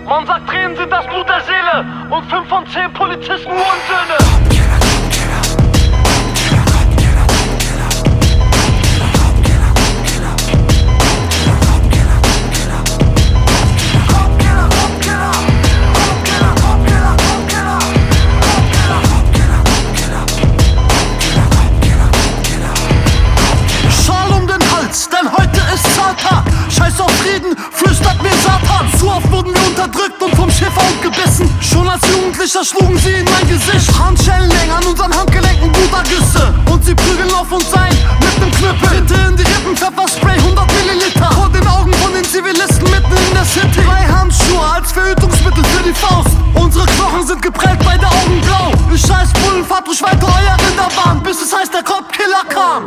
Man sagt, Tränen sind das Blut der Seele und 5 von 10 Polizisten Hurensöhne. Schal um den Hals, denn heute ist Zahltag. Scheiß auf Frieden, flüstert mir Satan. Zu oft wurden wir unterdrückt und vom Schäferhund gebissen. Schon als Jugendlicher schlugen sie in mein Gesicht. Handschellen hängen an unseren Handgelenken, Buddha-Güsse. Und sie prügeln auf uns ein mit nem Knüppel. Bitte in die Rippen, Pfefferspray, 100 Milliliter. Vor den Augen von den Zivilisten mitten in der City. 3 Handschuhe als Verhütungsmittel für die Faust. Unsere Knochen sind geprellt, beide Augen blau. Ihr scheiß Bullen, fahrt ruhig weiter euer Rinderbahn, bis es heißt, der Kopfkiller kam.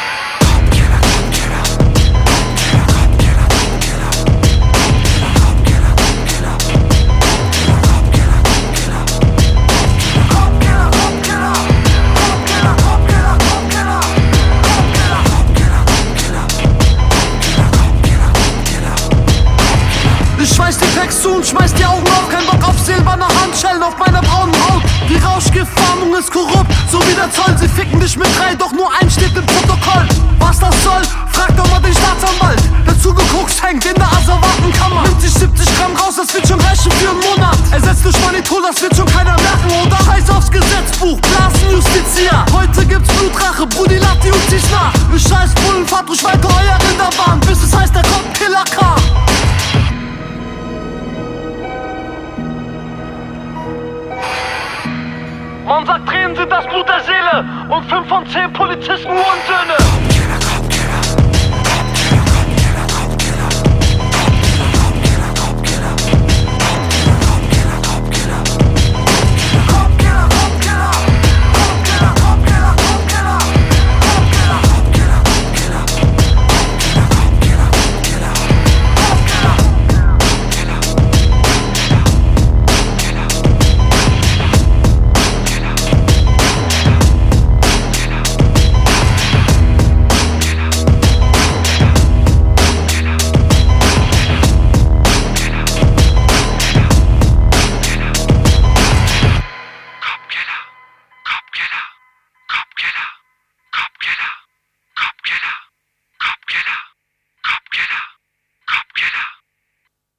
Ich schmeiß die Packs zu und schmeiß die Augen auf. Kein Bock auf silberne Handschellen auf meiner braunen Haut. Die Rauschgiftfahndung ist korrupt, so wie der Zoll. Sie ficken dich mit 3, doch nur 1 steht im Protokoll.